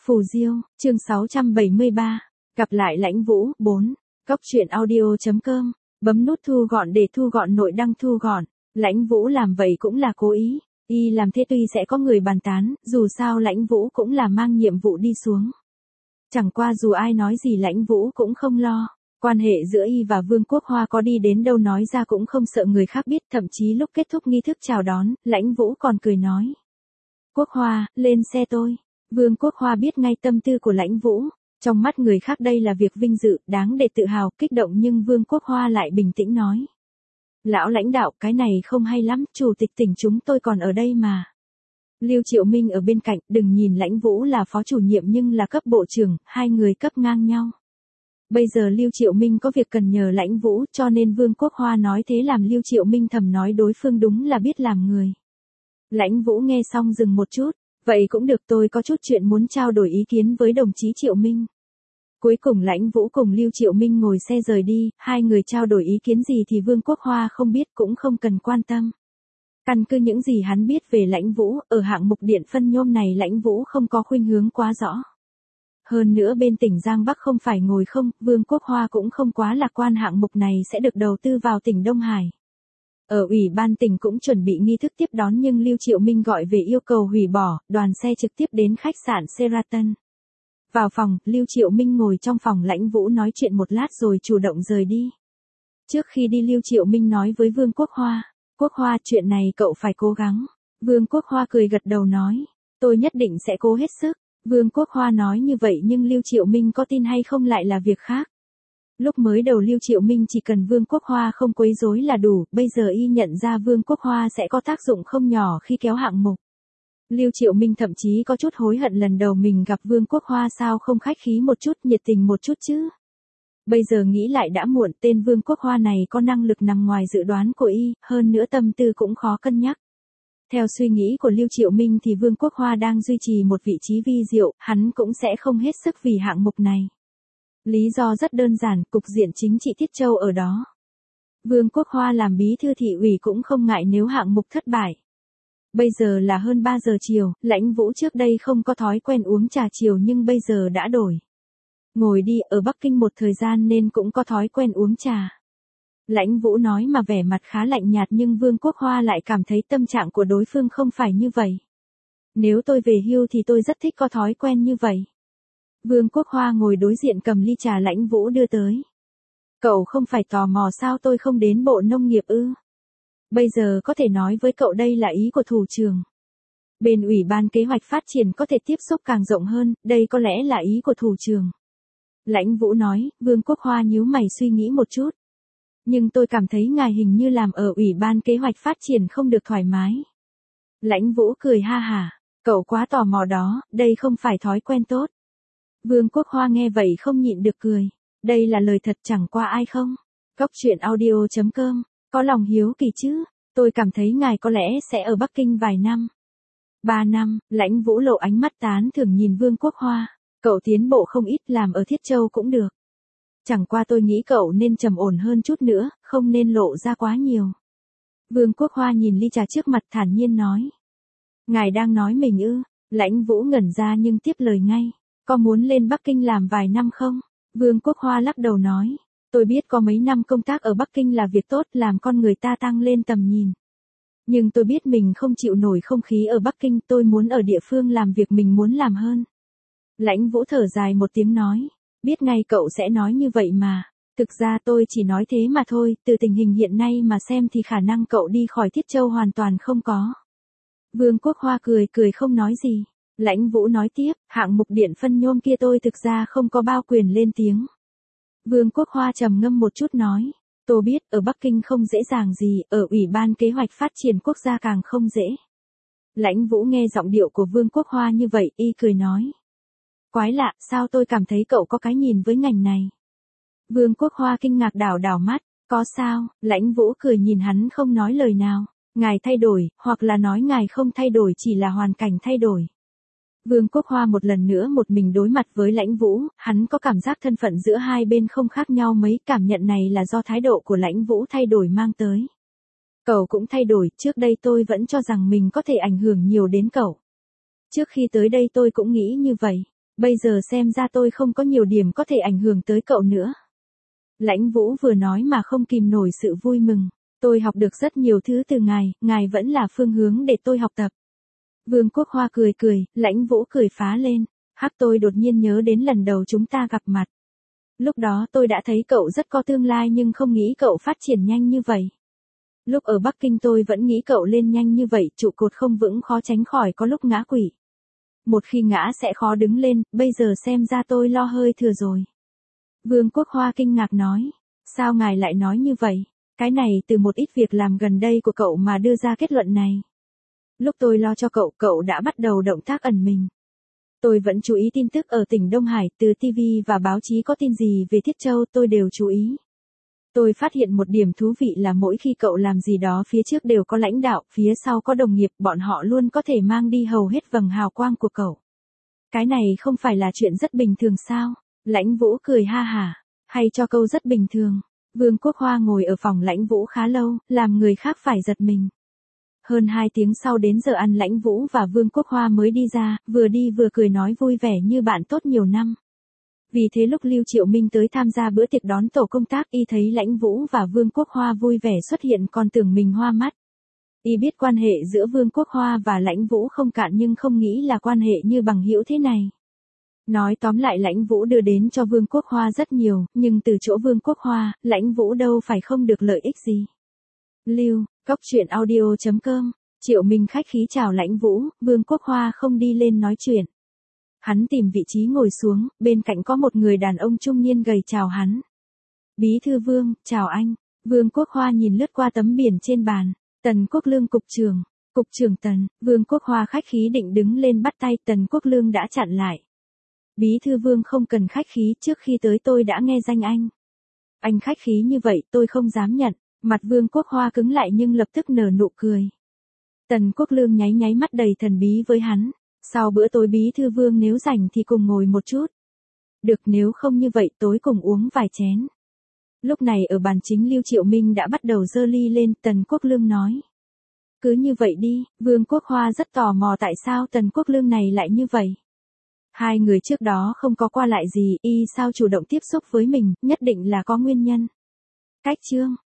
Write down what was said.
Phù Diêu, chương 673. Gặp lại Lãnh Vũ, 4. Cóc truyện audio.com. Bấm nút thu gọn để thu gọn nội đăng thu gọn. Lãnh Vũ làm vậy cũng là cố ý. Y làm thế tuy sẽ có người bàn tán, dù sao Lãnh Vũ cũng là mang nhiệm vụ đi xuống. Chẳng qua dù ai nói gì Lãnh Vũ cũng không lo. Quan hệ giữa Y và Vương Quốc Hoa có đi đến đâu nói ra cũng không sợ người khác biết, thậm chí lúc kết thúc nghi thức chào đón, Lãnh Vũ còn cười nói. Quốc Hoa, lên xe tôi. Vương Quốc Hoa biết ngay tâm tư của Lãnh Vũ. Trong mắt người khác đây là việc vinh dự, đáng để tự hào, kích động nhưng Vương Quốc Hoa lại bình tĩnh nói. Lão lãnh đạo, cái này không hay lắm, chủ tịch tỉnh chúng tôi còn ở đây mà. Lưu Triệu Minh ở bên cạnh, đừng nhìn Lãnh Vũ là phó chủ nhiệm nhưng là cấp bộ trưởng, hai người cấp ngang nhau. Bây giờ Lưu Triệu Minh có việc cần nhờ Lãnh Vũ, cho nên Vương Quốc Hoa nói thế làm Lưu Triệu Minh thầm nói đối phương đúng là biết làm người. Lãnh Vũ nghe xong dừng một chút. Vậy cũng được, tôi có chút chuyện muốn trao đổi ý kiến với đồng chí Triệu Minh. Cuối cùng Lãnh Vũ cùng Lưu Triệu Minh ngồi xe rời đi, hai người trao đổi ý kiến gì thì Vương Quốc Hoa không biết cũng không cần quan tâm. Căn cứ những gì hắn biết về Lãnh Vũ, ở hạng mục điện phân nhôm này Lãnh Vũ không có khuynh hướng quá rõ. Hơn nữa bên tỉnh Giang Bắc không phải ngồi không, Vương Quốc Hoa cũng không quá lạc quan hạng mục này sẽ được đầu tư vào tỉnh Đông Hải. Ở ủy ban tỉnh cũng chuẩn bị nghi thức tiếp đón nhưng Lưu Triệu Minh gọi về yêu cầu hủy bỏ, đoàn xe trực tiếp đến khách sạn Sheraton. Vào phòng, Lưu Triệu Minh ngồi trong phòng Lãnh Vũ nói chuyện một lát rồi chủ động rời đi. Trước khi đi Lưu Triệu Minh nói với Vương Quốc Hoa, Quốc Hoa chuyện này cậu phải cố gắng. Vương Quốc Hoa cười gật đầu nói, tôi nhất định sẽ cố hết sức. Vương Quốc Hoa nói như vậy nhưng Lưu Triệu Minh có tin hay không lại là việc khác. Lúc mới đầu Lưu Triệu Minh chỉ cần Vương Quốc Hoa không quấy rối là đủ, bây giờ Y nhận ra Vương Quốc Hoa sẽ có tác dụng không nhỏ khi kéo hạng mục. Lưu Triệu Minh thậm chí có chút hối hận lần đầu mình gặp Vương Quốc Hoa sao không khách khí một chút, nhiệt tình một chút chứ. Bây giờ nghĩ lại đã muộn, tên Vương Quốc Hoa này có năng lực nằm ngoài dự đoán của Y, hơn nữa tâm tư cũng khó cân nhắc. Theo suy nghĩ của Lưu Triệu Minh thì Vương Quốc Hoa đang duy trì một vị trí vi diệu, hắn cũng sẽ không hết sức vì hạng mục này. Lý do rất đơn giản, cục diện chính trị Tiết Châu ở đó. Vương Quốc Hoa làm bí thư thị ủy cũng không ngại nếu hạng mục thất bại. Bây giờ là hơn 3 giờ chiều, Lãnh Vũ trước đây không có thói quen uống trà chiều nhưng bây giờ đã đổi. Ngồi đi, ở Bắc Kinh một thời gian nên cũng có thói quen uống trà. Lãnh Vũ nói mà vẻ mặt khá lạnh nhạt nhưng Vương Quốc Hoa lại cảm thấy tâm trạng của đối phương không phải như vậy. Nếu tôi về hưu thì tôi rất thích có thói quen như vậy. Vương Quốc Hoa ngồi đối diện cầm ly trà Lãnh Vũ đưa tới. Cậu không phải tò mò sao tôi không đến Bộ Nông nghiệp ư? Bây giờ có thể nói với cậu đây là ý của thủ trưởng. Bên Ủy ban Kế hoạch Phát triển có thể tiếp xúc càng rộng hơn, đây có lẽ là ý của thủ trưởng. Lãnh Vũ nói, Vương Quốc Hoa nhíu mày suy nghĩ một chút. Nhưng tôi cảm thấy ngài hình như làm ở Ủy ban Kế hoạch Phát triển không được thoải mái. Lãnh Vũ cười ha hả, cậu quá tò mò đó, đây không phải thói quen tốt. Vương Quốc Hoa nghe vậy không nhịn được cười. Đây là lời thật chẳng qua ai không. Cóc truyện audio.com. Có lòng hiếu kỳ chứ. Tôi cảm thấy ngài có lẽ sẽ ở Bắc Kinh vài năm. 3 năm, Lãnh Vũ lộ ánh mắt tán thưởng nhìn Vương Quốc Hoa. Cậu tiến bộ không ít, làm ở Thiết Châu cũng được. Chẳng qua tôi nghĩ cậu nên trầm ổn hơn chút nữa, không nên lộ ra quá nhiều. Vương Quốc Hoa nhìn ly trà trước mặt thản nhiên nói. Ngài đang nói mình ư? Lãnh Vũ ngẩn ra nhưng tiếp lời ngay. Có muốn lên Bắc Kinh làm vài năm không? Vương Quốc Hoa lắc đầu nói. Tôi biết có mấy năm công tác ở Bắc Kinh là việc tốt, làm con người ta tăng lên tầm nhìn. Nhưng tôi biết mình không chịu nổi không khí ở Bắc Kinh, tôi muốn ở địa phương làm việc mình muốn làm hơn. Lãnh Vũ thở dài một tiếng nói. Biết ngay cậu sẽ nói như vậy mà. Thực ra tôi chỉ nói thế mà thôi, từ tình hình hiện nay mà xem thì khả năng cậu đi khỏi Thiết Châu hoàn toàn không có. Vương Quốc Hoa cười không nói gì. Lãnh Vũ nói tiếp, hạng mục điện phân nhôm kia tôi thực ra không có bao quyền lên tiếng. Vương Quốc Hoa trầm ngâm một chút nói, tôi biết ở Bắc Kinh không dễ dàng gì, ở Ủy ban Kế hoạch Phát triển Quốc gia càng không dễ. Lãnh Vũ nghe giọng điệu của Vương Quốc Hoa như vậy, y cười nói. Quái lạ, sao tôi cảm thấy cậu có cái nhìn với ngành này. Vương Quốc Hoa kinh ngạc đảo mắt, có sao, Lãnh Vũ cười nhìn hắn không nói lời nào, ngài thay đổi, hoặc là nói ngài không thay đổi chỉ là hoàn cảnh thay đổi. Vương Quốc Hoa một lần nữa một mình đối mặt với Lãnh Vũ, hắn có cảm giác thân phận giữa hai bên không khác nhau mấy, cảm nhận này là do thái độ của Lãnh Vũ thay đổi mang tới. Cậu cũng thay đổi, trước đây tôi vẫn cho rằng mình có thể ảnh hưởng nhiều đến cậu. Trước khi tới đây tôi cũng nghĩ như vậy. Bây giờ xem ra tôi không có nhiều điểm có thể ảnh hưởng tới cậu nữa. Lãnh Vũ vừa nói mà không kìm nổi sự vui mừng. Tôi học được rất nhiều thứ từ ngài vẫn là phương hướng để tôi học tập. Vương Quốc Hoa cười cười, Lãnh Vũ cười phá lên. Hắc, tôi đột nhiên nhớ đến lần đầu chúng ta gặp mặt. Lúc đó tôi đã thấy cậu rất có tương lai nhưng không nghĩ cậu phát triển nhanh như vậy. Lúc ở Bắc Kinh tôi vẫn nghĩ cậu lên nhanh như vậy, trụ cột không vững khó tránh khỏi có lúc ngã quỵ. Một khi ngã sẽ khó đứng lên, bây giờ xem ra tôi lo hơi thừa rồi. Vương Quốc Hoa kinh ngạc nói. Sao ngài lại nói như vậy? Cái này từ một ít việc làm gần đây của cậu mà đưa ra kết luận này. Lúc tôi lo cho cậu, cậu đã bắt đầu động tác ẩn mình. Tôi vẫn chú ý tin tức ở tỉnh Đông Hải, từ TV và báo chí có tin gì về Thiết Châu tôi đều chú ý. Tôi phát hiện một điểm thú vị là mỗi khi cậu làm gì đó phía trước đều có lãnh đạo, phía sau có đồng nghiệp, bọn họ luôn có thể mang đi hầu hết vầng hào quang của cậu. Cái này không phải là chuyện rất bình thường sao? Lãnh Vũ cười ha hả, hay cho câu rất bình thường. Vương Quốc Hoa ngồi ở phòng Lãnh Vũ khá lâu, làm người khác phải giật mình. Hơn 2 tiếng sau đến giờ ăn, Lãnh Vũ và Vương Quốc Hoa mới đi ra, vừa đi vừa cười nói vui vẻ như bạn tốt nhiều năm. Vì thế lúc Lưu Triệu Minh tới tham gia bữa tiệc đón tổ công tác, y thấy Lãnh Vũ và Vương Quốc Hoa vui vẻ xuất hiện còn tưởng mình hoa mắt. Y biết quan hệ giữa Vương Quốc Hoa và Lãnh Vũ không cạn nhưng không nghĩ là quan hệ như bằng hữu thế này. Nói tóm lại, Lãnh Vũ đưa đến cho Vương Quốc Hoa rất nhiều, nhưng từ chỗ Vương Quốc Hoa, Lãnh Vũ đâu phải không được lợi ích gì. Lưu, Cốc Truyện Audio.com, Triệu Minh khách khí chào Lãnh Vũ, Vương Quốc Hoa không đi lên nói chuyện. Hắn tìm vị trí ngồi xuống, bên cạnh có một người đàn ông trung niên gầy chào hắn. Bí thư Vương, chào anh. Vương Quốc Hoa nhìn lướt qua tấm biển trên bàn. Tần Quốc Lương cục trưởng Tần. Vương Quốc Hoa khách khí định đứng lên bắt tay, Tần Quốc Lương đã chặn lại. Bí thư Vương không cần khách khí, trước khi tới tôi đã nghe danh anh. Anh khách khí như vậy tôi không dám nhận. Mặt Vương Quốc Hoa cứng lại nhưng lập tức nở nụ cười. Tần Quốc Lương nháy nháy mắt đầy thần bí với hắn. Sau bữa tối Bí thư Vương nếu rảnh thì cùng ngồi một chút. Được, nếu không như vậy tối cùng uống vài chén. Lúc này ở bàn chính Lưu Triệu Minh đã bắt đầu giơ ly lên, Tần Quốc Lương nói. Cứ như vậy đi. Vương Quốc Hoa rất tò mò tại sao Tần Quốc Lương này lại như vậy. Hai người trước đó không có qua lại gì, y sao chủ động tiếp xúc với mình, nhất định là có nguyên nhân. Cách chương